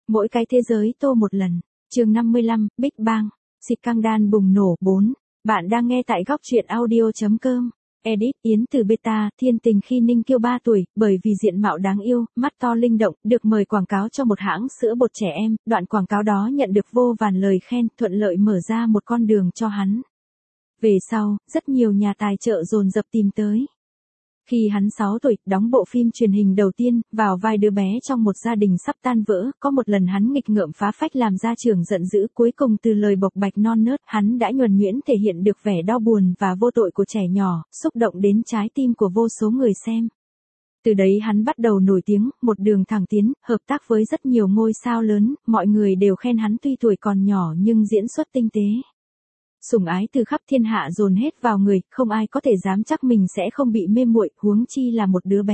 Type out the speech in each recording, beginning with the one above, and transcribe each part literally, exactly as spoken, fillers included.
Mỗi cái thế giới tô một lần. Chương năm mươi lăm, Big Bang. Scandal bùng nổ bốn. Bạn đang nghe tại góc truyện audio chấm com. Edit Yến từ Beta, thiên tình khi Ninh Kiêu ba tuổi, bởi vì diện mạo đáng yêu, mắt to linh động, được mời quảng cáo cho một hãng sữa bột trẻ em, đoạn quảng cáo đó nhận được vô vàn lời khen, thuận lợi mở ra một con đường cho hắn. Về sau, rất nhiều nhà tài trợ dồn dập tìm tới. Khi hắn sáu tuổi, đóng bộ phim truyền hình đầu tiên, vào vai đứa bé trong một gia đình sắp tan vỡ, có một lần hắn nghịch ngợm phá phách làm gia trưởng giận dữ, cuối cùng từ lời bộc bạch non nớt, hắn đã nhuần nhuyễn thể hiện được vẻ đau buồn và vô tội của trẻ nhỏ, xúc động đến trái tim của vô số người xem. Từ đấy hắn bắt đầu nổi tiếng, một đường thẳng tiến, hợp tác với rất nhiều ngôi sao lớn, mọi người đều khen hắn tuy tuổi còn nhỏ nhưng diễn xuất tinh tế. Sủng ái từ khắp thiên hạ dồn hết vào người, không ai có thể dám chắc mình sẽ không bị mê muội, huống chi là một đứa bé.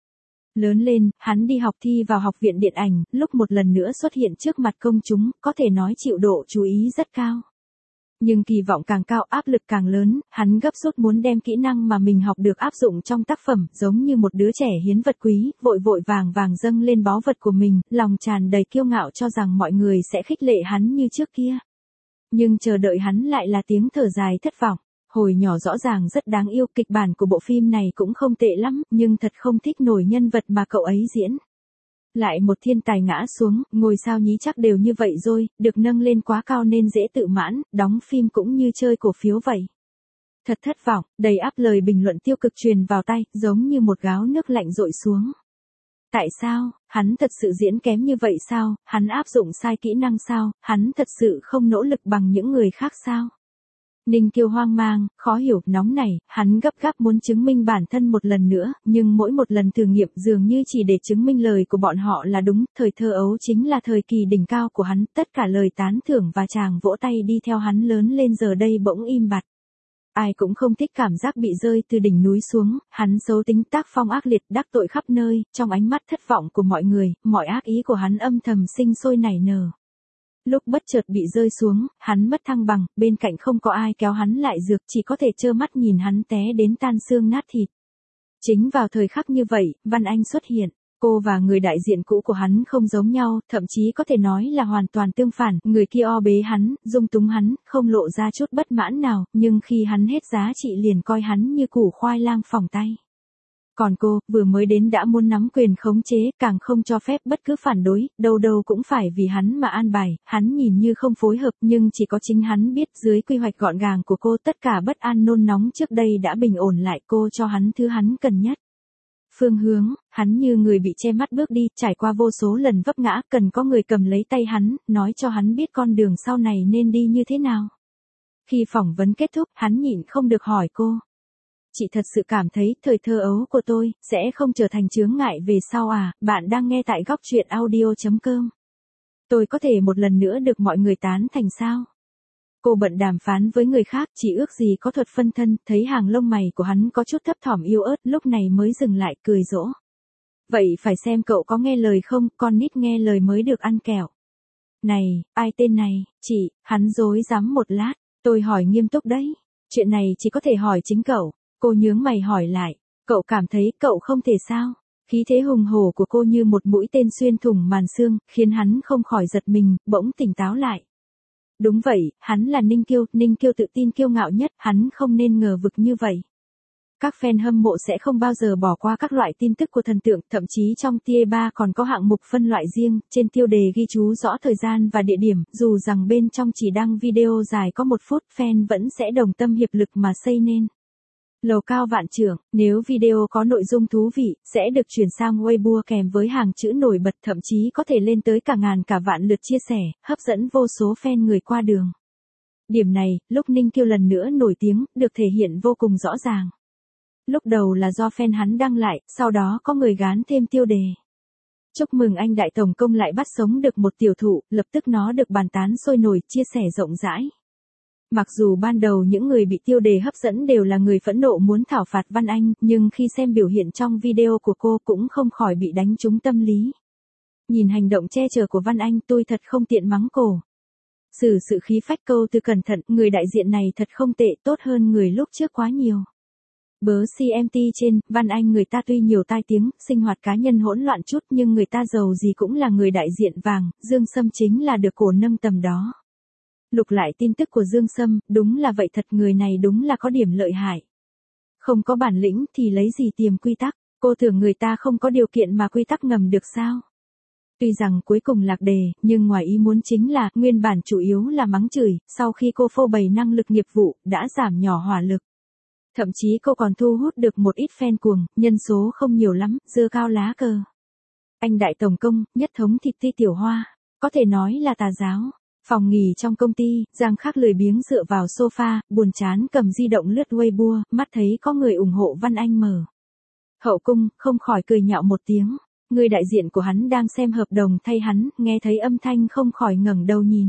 Lớn lên, hắn đi học thi vào học viện điện ảnh, lúc một lần nữa xuất hiện trước mặt công chúng, có thể nói chịu độ chú ý rất cao. Nhưng kỳ vọng càng cao, áp lực càng lớn, hắn gấp rút muốn đem kỹ năng mà mình học được áp dụng trong tác phẩm, giống như một đứa trẻ hiến vật quý, vội vội vàng vàng dâng lên báu vật của mình, lòng tràn đầy kiêu ngạo cho rằng mọi người sẽ khích lệ hắn như trước kia. Nhưng chờ đợi hắn lại là tiếng thở dài thất vọng. Hồi nhỏ rõ ràng rất đáng yêu, kịch bản của bộ phim này cũng không tệ lắm, nhưng thật không thích nổi nhân vật mà cậu ấy diễn. Lại một thiên tài ngã xuống, ngôi sao nhí chắc đều như vậy rồi, được nâng lên quá cao nên dễ tự mãn, đóng phim cũng như chơi cổ phiếu vậy. Thật thất vọng, đầy ắp lời bình luận tiêu cực truyền vào tay, giống như một gáo nước lạnh dội xuống. Tại sao, hắn thật sự diễn kém như vậy sao, hắn áp dụng sai kỹ năng sao, hắn thật sự không nỗ lực bằng những người khác sao? Ninh Kiêu hoang mang, khó hiểu, nóng nảy, hắn gấp gáp muốn chứng minh bản thân một lần nữa, nhưng mỗi một lần thử nghiệm dường như chỉ để chứng minh lời của bọn họ là đúng, thời thơ ấu chính là thời kỳ đỉnh cao của hắn, tất cả lời tán thưởng và tràng vỗ tay đi theo hắn lớn lên giờ đây bỗng im bặt. Ai cũng không thích cảm giác bị rơi từ đỉnh núi xuống, hắn xấu tính tác phong ác liệt đắc tội khắp nơi, trong ánh mắt thất vọng của mọi người, mọi ác ý của hắn âm thầm sinh sôi nảy nở. Lúc bất chợt bị rơi xuống, hắn mất thăng bằng, bên cạnh không có ai kéo hắn lại dược, chỉ có thể trơ mắt nhìn hắn té đến tan xương nát thịt. Chính vào thời khắc như vậy, Văn Anh xuất hiện. Cô và người đại diện cũ của hắn không giống nhau, thậm chí có thể nói là hoàn toàn tương phản, người kia o bế hắn, dung túng hắn, không lộ ra chút bất mãn nào, nhưng khi hắn hết giá trị liền coi hắn như củ khoai lang phỏng tay. Còn cô, vừa mới đến đã muốn nắm quyền khống chế, càng không cho phép bất cứ phản đối, đâu đâu cũng phải vì hắn mà an bài, hắn nhìn như không phối hợp nhưng chỉ có chính hắn biết dưới quy hoạch gọn gàng của cô tất cả bất an nôn nóng trước đây đã bình ổn lại, cô cho hắn thứ hắn cần nhất. Phương hướng, hắn như người bị che mắt bước đi, trải qua vô số lần vấp ngã, cần có người cầm lấy tay hắn, nói cho hắn biết con đường sau này nên đi như thế nào. Khi phỏng vấn kết thúc, hắn nhịn không được hỏi cô. Chị thật sự cảm thấy thời thơ ấu của tôi sẽ không trở thành chướng ngại về sau à? Bạn đang nghe tại góc truyện audio chấm com. Tôi có thể một lần nữa được mọi người tán thành sao? Cô bận đàm phán với người khác, chỉ ước gì có thuật phân thân, thấy hàng lông mày của hắn có chút thấp thỏm yếu ớt, lúc này mới dừng lại cười dỗ. Vậy phải xem cậu có nghe lời không, con nít nghe lời mới được ăn kẹo. Này, ai tên này, chị, hắn dối dám một lát, tôi hỏi nghiêm túc đấy. Chuyện này chỉ có thể hỏi chính cậu. Cô nhướng mày hỏi lại, cậu cảm thấy cậu không thể sao? Khí thế hùng hổ của cô như một mũi tên xuyên thủng màn xương, khiến hắn không khỏi giật mình, bỗng tỉnh táo lại. Đúng vậy, hắn là Ninh Kiêu, Ninh Kiêu tự tin kiêu ngạo nhất, hắn không nên ngờ vực như vậy. Các fan hâm mộ sẽ không bao giờ bỏ qua các loại tin tức của thần tượng, thậm chí trong tier ba còn có hạng mục phân loại riêng, trên tiêu đề ghi chú rõ thời gian và địa điểm, dù rằng bên trong chỉ đăng video dài có một phút, fan vẫn sẽ đồng tâm hiệp lực mà xây nên. Lầu cao vạn trượng, nếu video có nội dung thú vị, sẽ được chuyển sang Weibo kèm với hàng chữ nổi bật, thậm chí có thể lên tới cả ngàn cả vạn lượt chia sẻ, hấp dẫn vô số fan người qua đường. Điểm này, lúc Ninh Kiêu lần nữa nổi tiếng, được thể hiện vô cùng rõ ràng. Lúc đầu là do fan hắn đăng lại, sau đó có người gán thêm tiêu đề. Chúc mừng anh đại tổng công lại bắt sống được một tiểu thụ, lập tức nó được bàn tán sôi nổi, chia sẻ rộng rãi. Mặc dù ban đầu những người bị tiêu đề hấp dẫn đều là người phẫn nộ muốn thảo phạt Văn Anh, nhưng khi xem biểu hiện trong video của cô cũng không khỏi bị đánh trúng tâm lý. Nhìn hành động che chở của Văn Anh tôi thật không tiện mắng cô. Sử sự khí phách câu từ cẩn thận, người đại diện này thật không tệ, tốt hơn người lúc trước quá nhiều. Bớ xê em tê trên, Văn Anh người ta tuy nhiều tai tiếng, sinh hoạt cá nhân hỗn loạn chút nhưng người ta giàu gì cũng là người đại diện vàng, Dương Sâm chính là được cổ nâng tầm đó. Lục lại tin tức của Dương Sâm, đúng là vậy thật, người này đúng là có điểm lợi hại. Không có bản lĩnh thì lấy gì tiềm quy tắc, cô tưởng người ta không có điều kiện mà quy tắc ngầm được sao? Tuy rằng cuối cùng lạc đề, nhưng ngoài ý muốn chính là, nguyên bản chủ yếu là mắng chửi, sau khi cô phô bày năng lực nghiệp vụ, đã giảm nhỏ hỏa lực. Thậm chí cô còn thu hút được một ít fan cuồng, nhân số không nhiều lắm, dưa cao lá cờ. Anh đại tổng công, nhất thống thịt ti tiểu hoa, có thể nói là tà giáo. Phòng nghỉ trong công ty, Giang Khắc lười biếng dựa vào sofa, buồn chán cầm di động lướt Weibo, mắt thấy có người ủng hộ Văn Anh mở. Hậu cung, không khỏi cười nhạo một tiếng. Người đại diện của hắn đang xem hợp đồng thay hắn, nghe thấy âm thanh không khỏi ngẩng đầu nhìn.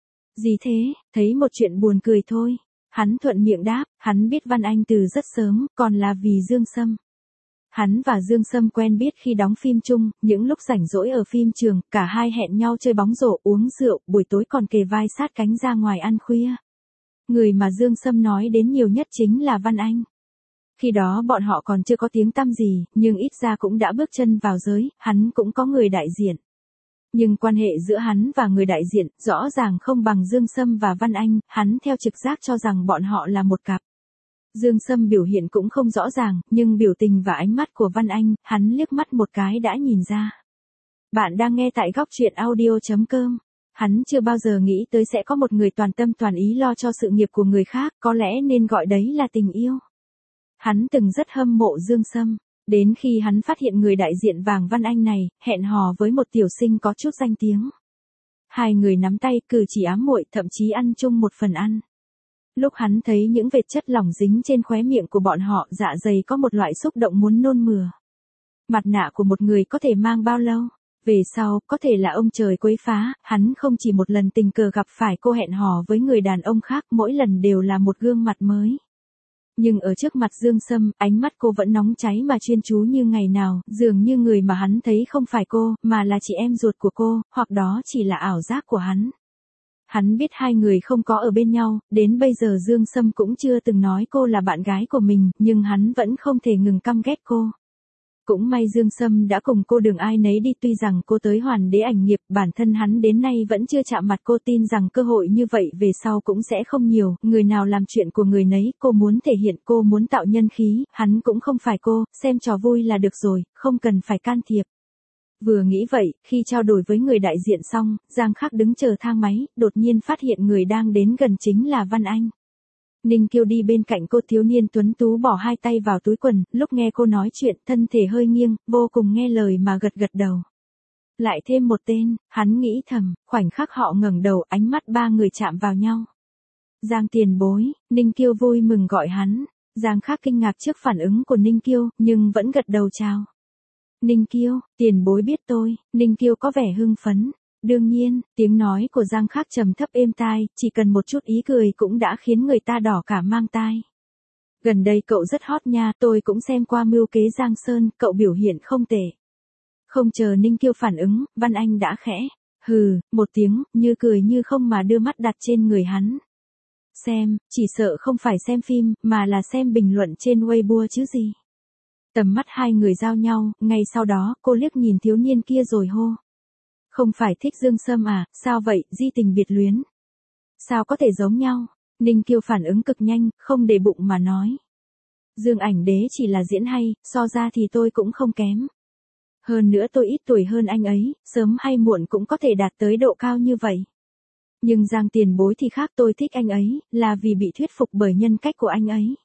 Gì thế, thấy một chuyện buồn cười thôi. Hắn thuận miệng đáp, hắn biết Văn Anh từ rất sớm, còn là vì Dương Sâm. Hắn và Dương Sâm quen biết khi đóng phim chung, những lúc rảnh rỗi ở phim trường, cả hai hẹn nhau chơi bóng rổ, uống rượu, buổi tối còn kề vai sát cánh ra ngoài ăn khuya. Người mà Dương Sâm nói đến nhiều nhất chính là Văn Anh. Khi đó bọn họ còn chưa có tiếng tăm gì, nhưng ít ra cũng đã bước chân vào giới, hắn cũng có người đại diện. Nhưng quan hệ giữa hắn và người đại diện, rõ ràng không bằng Dương Sâm và Văn Anh, hắn theo trực giác cho rằng bọn họ là một cặp. Dương Sâm biểu hiện cũng không rõ ràng, nhưng biểu tình và ánh mắt của Văn Anh, hắn liếc mắt một cái đã nhìn ra. Bạn đang nghe tại góc truyện audio chấm com. Hắn chưa bao giờ nghĩ tới sẽ có một người toàn tâm toàn ý lo cho sự nghiệp của người khác, có lẽ nên gọi đấy là tình yêu. Hắn từng rất hâm mộ Dương Sâm, đến khi hắn phát hiện người đại diện vàng Văn Anh này, hẹn hò với một tiểu sinh có chút danh tiếng. Hai người nắm tay, cử chỉ ám muội, thậm chí ăn chung một phần ăn. Lúc hắn thấy những vệt chất lỏng dính trên khóe miệng của bọn họ, dạ dày có một loại xúc động muốn nôn mửa. Mặt nạ của một người có thể mang bao lâu? Về sau, có thể là ông trời quấy phá, hắn không chỉ một lần tình cờ gặp phải cô hẹn hò với người đàn ông khác, mỗi lần đều là một gương mặt mới. Nhưng ở trước mặt Dương Sâm, ánh mắt cô vẫn nóng cháy mà chuyên chú như ngày nào, dường như người mà hắn thấy không phải cô, mà là chị em ruột của cô, hoặc đó chỉ là ảo giác của hắn. Hắn biết hai người không có ở bên nhau, đến bây giờ Dương Sâm cũng chưa từng nói cô là bạn gái của mình, nhưng hắn vẫn không thể ngừng căm ghét cô. Cũng may Dương Sâm đã cùng cô đường ai nấy đi, tuy rằng cô tới Hoàn Đế ảnh nghiệp, bản thân hắn đến nay vẫn chưa chạm mặt cô, tin rằng cơ hội như vậy về sau cũng sẽ không nhiều, người nào làm chuyện của người nấy, cô muốn thể hiện, cô muốn tạo nhân khí, hắn cũng không phải cô, xem trò vui là được rồi, không cần phải can thiệp. Vừa nghĩ vậy, khi trao đổi với người đại diện xong, Giang Khắc đứng chờ thang máy, đột nhiên phát hiện người đang đến gần chính là Văn Anh. Ninh Kiêu đi bên cạnh cô, thiếu niên tuấn tú bỏ hai tay vào túi quần, lúc nghe cô nói chuyện, thân thể hơi nghiêng, vô cùng nghe lời mà gật gật đầu. Lại thêm một tên, hắn nghĩ thầm, khoảnh khắc họ ngẩng đầu, ánh mắt ba người chạm vào nhau. Giang tiền bối, Ninh Kiêu vui mừng gọi hắn. Giang Khắc kinh ngạc trước phản ứng của Ninh Kiêu, nhưng vẫn gật đầu chào. Ninh Kiêu, tiền bối biết tôi. Ninh Kiêu có vẻ hưng phấn. Đương nhiên, tiếng nói của Giang Khắc trầm thấp êm tai, chỉ cần một chút ý cười cũng đã khiến người ta đỏ cả mang tai. Gần đây cậu rất hot nha, tôi cũng xem qua mưu kế Giang Sơn, cậu biểu hiện không tệ. Không chờ Ninh Kiêu phản ứng, Văn Anh đã khẽ, hừ, một tiếng, như cười như không mà đưa mắt đặt trên người hắn. Xem, chỉ sợ không phải xem phim, mà là xem bình luận trên Weibo chứ gì. Tầm mắt hai người giao nhau, ngay sau đó, cô liếc nhìn thiếu niên kia rồi hô. Không phải thích Dương Sâm à, sao vậy, di tình biệt luyến. Sao có thể giống nhau? Ninh Kiêu phản ứng cực nhanh, không để bụng mà nói. Dương ảnh đế chỉ là diễn hay, so ra thì tôi cũng không kém. Hơn nữa tôi ít tuổi hơn anh ấy, sớm hay muộn cũng có thể đạt tới độ cao như vậy. Nhưng Giang tiền bối thì khác, tôi thích anh ấy, là vì bị thuyết phục bởi nhân cách của anh ấy.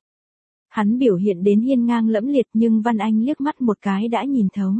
Hắn biểu hiện đến hiên ngang lẫm liệt, nhưng Văn Anh liếc mắt một cái đã nhìn thấu.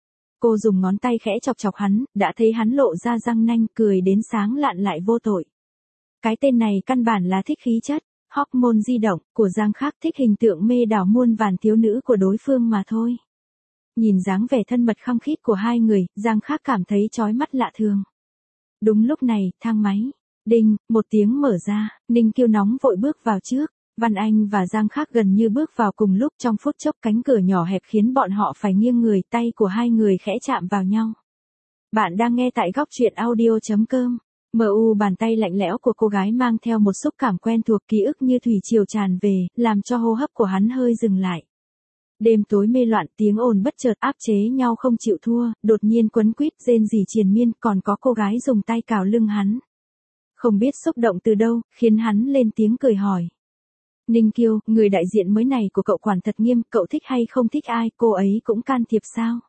Cô dùng ngón tay khẽ chọc chọc hắn, đã thấy hắn lộ ra răng nanh, cười đến sáng lạn lại vô tội. Cái tên này căn bản là thích khí chất, hormone di động, của Giang Khắc, thích hình tượng mê đảo muôn vàn thiếu nữ của đối phương mà thôi. Nhìn dáng vẻ thân mật khăng khít của hai người, Giang Khắc cảm thấy chói mắt lạ thường. Đúng lúc này, thang máy, đinh, một tiếng mở ra, Ninh Kiêu nóng vội bước vào trước. Văn Anh và Giang Khắc gần như bước vào cùng lúc, trong phút chốc cánh cửa nhỏ hẹp khiến bọn họ phải nghiêng người, tay của hai người khẽ chạm vào nhau. Bạn đang nghe tại góc truyện audio chấm com. Mờ u bàn tay lạnh lẽo của cô gái mang theo một xúc cảm quen thuộc, ký ức như thủy triều tràn về, làm cho hô hấp của hắn hơi dừng lại. Đêm tối mê loạn, tiếng ồn bất chợt áp chế nhau không chịu thua, đột nhiên quấn quýt rên rỉ triền miên, còn có cô gái dùng tay cào lưng hắn. Không biết xúc động từ đâu, khiến hắn lên tiếng cười hỏi. Ninh Kiêu, người đại diện mới này của cậu quản thật nghiêm, cậu thích hay không thích ai, cô ấy cũng can thiệp sao?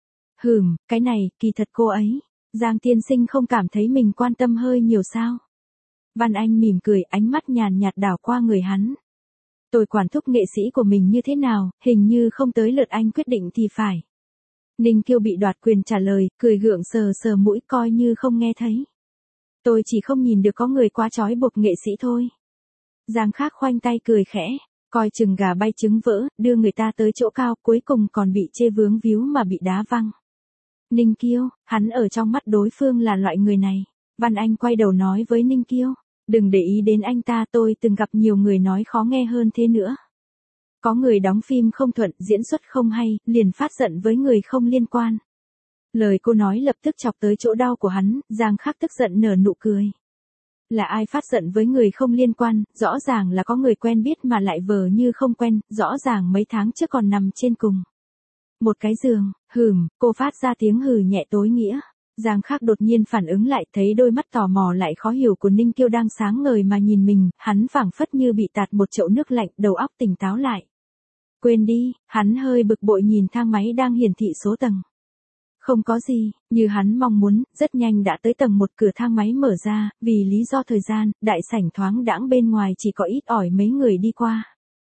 Hừm, cái này, kỳ thật cô ấy. Giang tiên sinh không cảm thấy mình quan tâm hơi nhiều sao? Văn Anh mỉm cười, ánh mắt nhàn nhạt đảo qua người hắn. Tôi quản thúc nghệ sĩ của mình như thế nào, hình như không tới lượt anh quyết định thì phải. Ninh Kiêu bị đoạt quyền trả lời, cười gượng sờ sờ mũi coi như không nghe thấy. Tôi chỉ không nhìn được có người quá trói buộc nghệ sĩ thôi. Giang Khác khoanh tay cười khẽ, coi chừng gà bay trứng vỡ, đưa người ta tới chỗ cao, cuối cùng còn bị chê vướng víu mà bị đá văng. Ninh Kiêu, hắn ở trong mắt đối phương là loại người này. Văn Anh quay đầu nói với Ninh Kiêu, đừng để ý đến anh ta, tôi từng gặp nhiều người nói khó nghe hơn thế nữa. Có người đóng phim không thuận, diễn xuất không hay, liền phát giận với người không liên quan. Lời cô nói lập tức chọc tới chỗ đau của hắn, Giang Khác tức giận nở nụ cười. Là ai phát giận với người không liên quan, rõ ràng là có người quen biết mà lại vờ như không quen, rõ ràng mấy tháng trước còn nằm trên cùng một cái giường. Hừm, cô phát ra tiếng hừ nhẹ tối nghĩa. Giang Khác đột nhiên phản ứng lại, thấy đôi mắt tò mò lại khó hiểu của Ninh Kiêu đang sáng ngời mà nhìn mình, hắn phảng phất như bị tạt một chậu nước lạnh, đầu óc tỉnh táo lại. Quên đi, hắn hơi bực bội nhìn thang máy đang hiển thị số tầng. Không có gì, như hắn mong muốn, rất nhanh đã tới tầng một, cửa thang máy mở ra, vì lý do thời gian, đại sảnh thoáng đãng, bên ngoài chỉ có ít ỏi mấy người đi qua.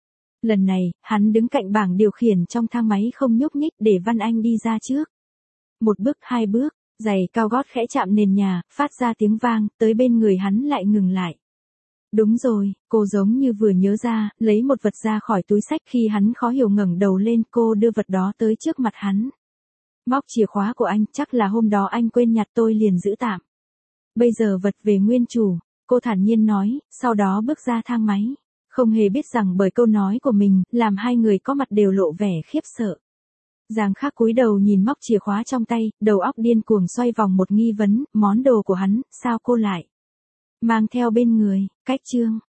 Lần này, hắn đứng cạnh bảng điều khiển trong thang máy không nhúc nhích để Văn Anh đi ra trước. Một bước hai bước, giày cao gót khẽ chạm nền nhà, phát ra tiếng vang, tới bên người hắn lại ngừng lại. Đúng rồi, cô giống như vừa nhớ ra, lấy một vật ra khỏi túi xách, khi hắn khó hiểu ngẩng đầu lên, cô đưa vật đó tới trước mặt hắn. Móc chìa khóa của anh, chắc là hôm đó anh quên nhặt tôi liền giữ tạm. Bây giờ vật về nguyên chủ, cô thản nhiên nói, sau đó bước ra thang máy. Không hề biết rằng bởi câu nói của mình, làm hai người có mặt đều lộ vẻ khiếp sợ. Giang Khác cúi đầu nhìn móc chìa khóa trong tay, đầu óc điên cuồng xoay vòng một nghi vấn, món đồ của hắn, sao cô lại mang theo bên người? Cách chương